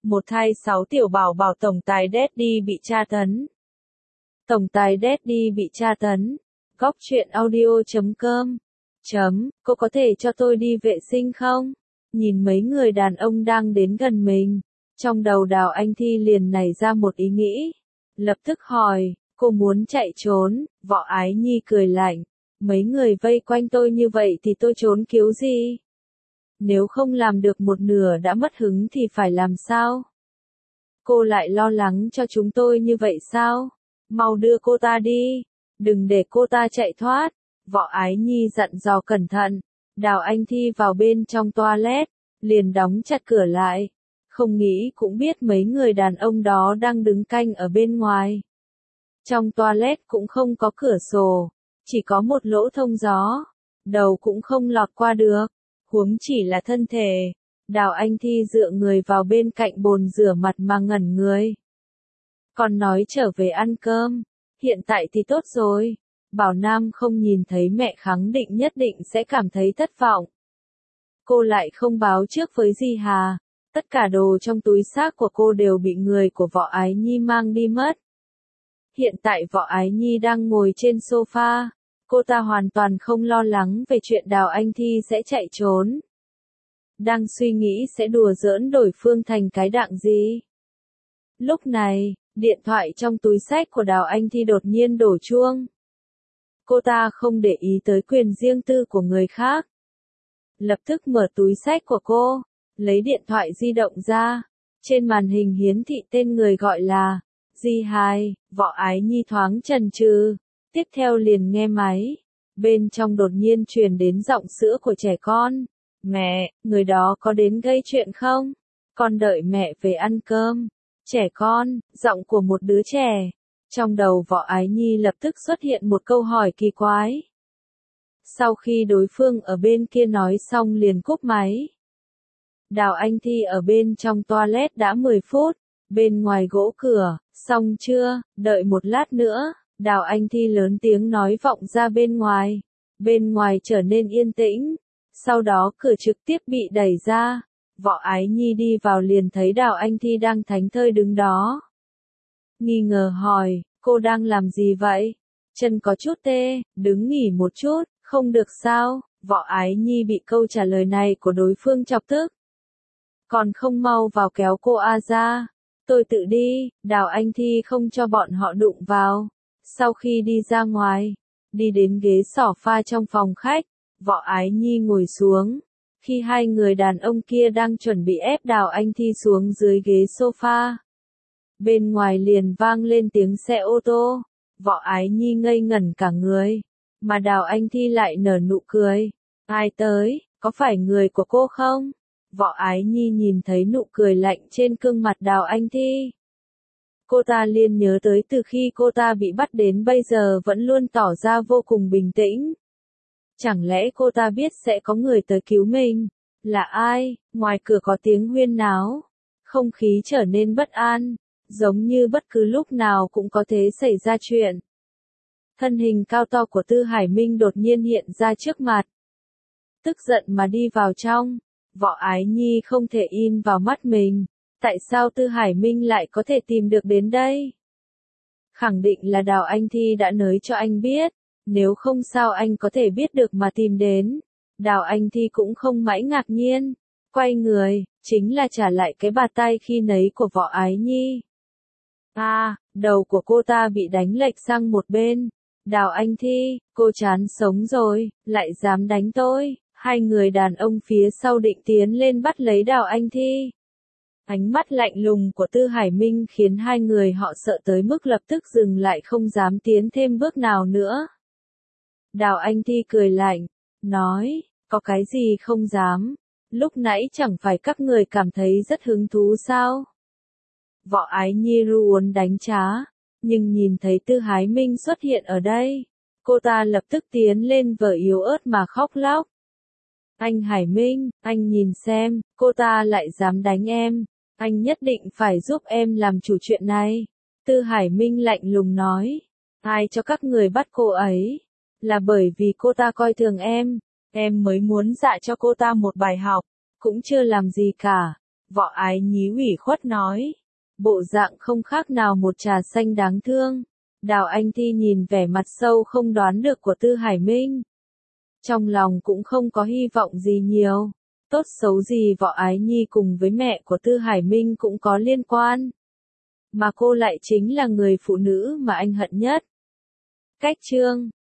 Một thai 6 tiểu bảo bảo tổng tài Daddy bị tra tấn. Tổng tài Daddy bị tra tấn. Góc truyện audio.com. Cô có thể cho tôi đi vệ sinh không? Nhìn mấy người đàn ông đang đến gần mình. Trong đầu Đào Anh Thi liền nảy ra một ý nghĩ. Lập tức hỏi, cô muốn chạy trốn, Võ Ái Nhi cười lạnh. Mấy người vây quanh tôi như vậy thì tôi trốn cứu gì? Nếu không làm được một nửa đã mất hứng thì phải làm sao? Cô lại lo lắng cho chúng tôi như vậy sao? Mau đưa cô ta đi, đừng để cô ta chạy thoát. Võ Ái Nhi dặn dò cẩn thận. Đào Anh Thi vào bên trong toilet, liền đóng chặt cửa lại. Không nghĩ cũng biết mấy người đàn ông đó đang đứng canh ở bên ngoài. Trong toilet cũng không có cửa sổ, chỉ có một lỗ thông gió, đầu cũng không lọt qua được, huống chỉ là thân thể. Đào Anh Thi dựa người vào bên cạnh bồn rửa mặt mà ngẩn người. Còn nói trở về ăn cơm, hiện tại thì tốt rồi. Bảo Nam không nhìn thấy mẹ khẳng định nhất định sẽ cảm thấy thất vọng. Cô lại không báo trước với Di Hà, tất cả đồ trong túi xách của cô đều bị người của Võ Ái Nhi mang đi mất. Hiện tại Võ Ái Nhi đang ngồi trên sofa, cô ta hoàn toàn không lo lắng về chuyện Đào Anh Thi sẽ chạy trốn. Đang suy nghĩ sẽ đùa giỡn đổi phương thành cái đặng gì. Lúc này, điện thoại trong túi xách của Đào Anh Thi đột nhiên đổ chuông. Cô ta không để ý tới quyền riêng tư của người khác. Lập tức mở túi xách của cô, lấy điện thoại di động ra. Trên màn hình hiển thị tên người gọi là Di Hai. Võ Ái Nhi thoáng chần chừ, tiếp theo liền nghe máy. Bên trong đột nhiên truyền đến giọng sữa của trẻ con. Mẹ, người đó có đến gây chuyện không? Con đợi mẹ về ăn cơm. Trẻ con, giọng của một đứa trẻ. Trong đầu Võ Ái Nhi lập tức xuất hiện một câu hỏi kỳ quái. Sau khi đối phương ở bên kia nói xong liền cúp máy. Đào Anh Thi ở bên trong toilet đã 10 phút, bên ngoài gỗ cửa, xong chưa, đợi một lát nữa. Đào Anh Thi lớn tiếng nói vọng ra bên ngoài. Bên ngoài trở nên yên tĩnh. Sau đó cửa trực tiếp bị đẩy ra. Võ Ái Nhi đi vào liền thấy Đào Anh Thi đang thánh thơi đứng đó. Nghi ngờ hỏi, cô đang làm gì vậy? Chân có chút tê, đứng nghỉ một chút, không được sao? Võ Ái Nhi bị câu trả lời này của đối phương chọc tức. Còn không mau vào kéo cô ra. Tôi tự đi. Đào Anh Thi không cho bọn họ đụng vào. Sau khi đi ra ngoài, đi đến ghế sofa trong phòng khách, Võ Ái Nhi ngồi xuống. Khi hai người đàn ông kia đang chuẩn bị ép Đào Anh Thi xuống dưới ghế sofa, bên ngoài liền vang lên tiếng xe ô tô. Võ Ái Nhi ngây ngẩn cả người, mà Đào Anh Thi lại nở nụ cười. Ai tới, có phải người của cô không? Võ Ái Nhi nhìn thấy nụ cười lạnh trên gương mặt Đào Anh Thi. Cô ta liền nhớ tới từ khi cô ta bị bắt đến bây giờ vẫn luôn tỏ ra vô cùng bình tĩnh. Chẳng lẽ cô ta biết sẽ có người tới cứu mình? Là ai? Ngoài cửa có tiếng huyên náo. Không khí trở nên bất an, giống như bất cứ lúc nào cũng có thể xảy ra chuyện. Thân hình cao to của Tư Hải Minh đột nhiên hiện ra trước mặt. Tức giận mà đi vào trong. Võ Ái Nhi không thể in vào mắt mình. Tại sao Tư Hải Minh lại có thể tìm được đến đây? Khẳng định là Đào Anh Thi đã nói cho anh biết. Nếu không sao anh có thể biết được mà tìm đến. Đào Anh Thi cũng không mãi ngạc nhiên. Quay người, chính là trả lại cái bạt tay khi nấy của Võ Ái Nhi. Đầu của cô ta bị đánh lệch sang một bên. Đào Anh Thi, cô chán sống rồi, lại dám đánh tôi. Hai người đàn ông phía sau định tiến lên bắt lấy Đào Anh Thi. Ánh mắt lạnh lùng của Tư Hải Minh khiến hai người họ sợ tới mức lập tức dừng lại không dám tiến thêm bước nào nữa. Đào Anh Thi cười lạnh, nói, có cái gì không dám, lúc nãy chẳng phải các người cảm thấy rất hứng thú sao? Võ Ái Nhi ruồn đánh trá, nhưng nhìn thấy Tư Hải Minh xuất hiện ở đây, cô ta lập tức tiến lên vờ yếu ớt mà khóc lóc. Anh Hải Minh, anh nhìn xem, cô ta lại dám đánh em, anh nhất định phải giúp em làm chủ chuyện này. Tư Hải Minh lạnh lùng nói, ai cho các người bắt cô ấy? Là bởi vì cô ta coi thường em mới muốn dạy cho cô ta một bài học, cũng chưa làm gì cả. Võ Ái Nhí ủy khuất nói. Bộ dạng không khác nào một trà xanh đáng thương. Đào Anh Thi nhìn vẻ mặt sâu không đoán được của Tư Hải Minh. Trong lòng cũng không có hy vọng gì nhiều. Tốt xấu gì Võ Ái Nhi cùng với mẹ của Tư Hải Minh cũng có liên quan. Mà cô lại chính là người phụ nữ mà anh hận nhất. Cách chương